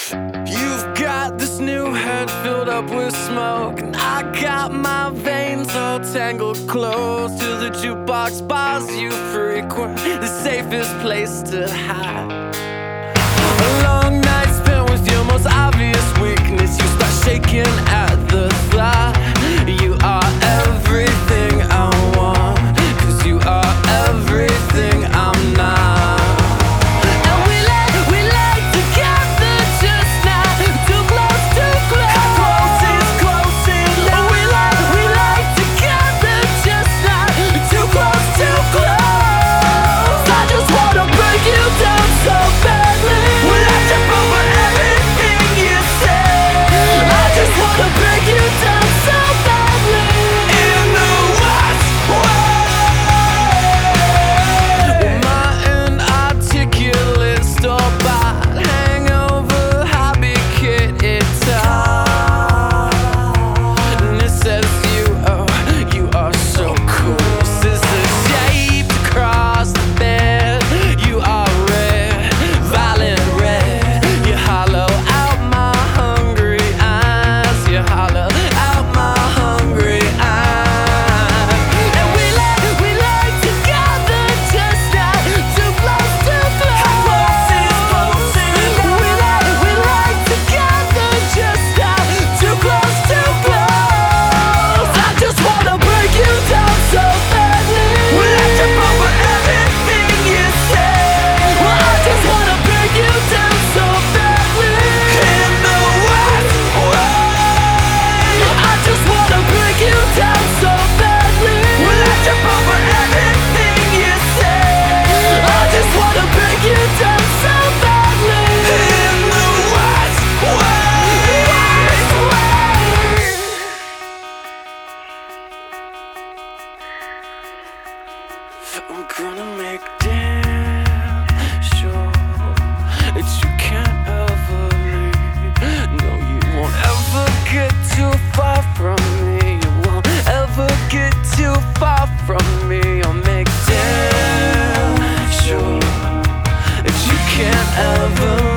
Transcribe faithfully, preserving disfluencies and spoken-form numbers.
You've got this new head filled up with smoke, and I got my veins all tangled close to the jukebox bars you frequent, the safest place to hide. A long night spent with your most obvious weakness. You start shaking at the thought you are everything I want, 'cause you are everything I'm not. I'm gonna make damn sure that you can't ever leave. No, you won't ever get too far from me. You won't ever get too far from me. I'll make damn sure that you can't ever leave.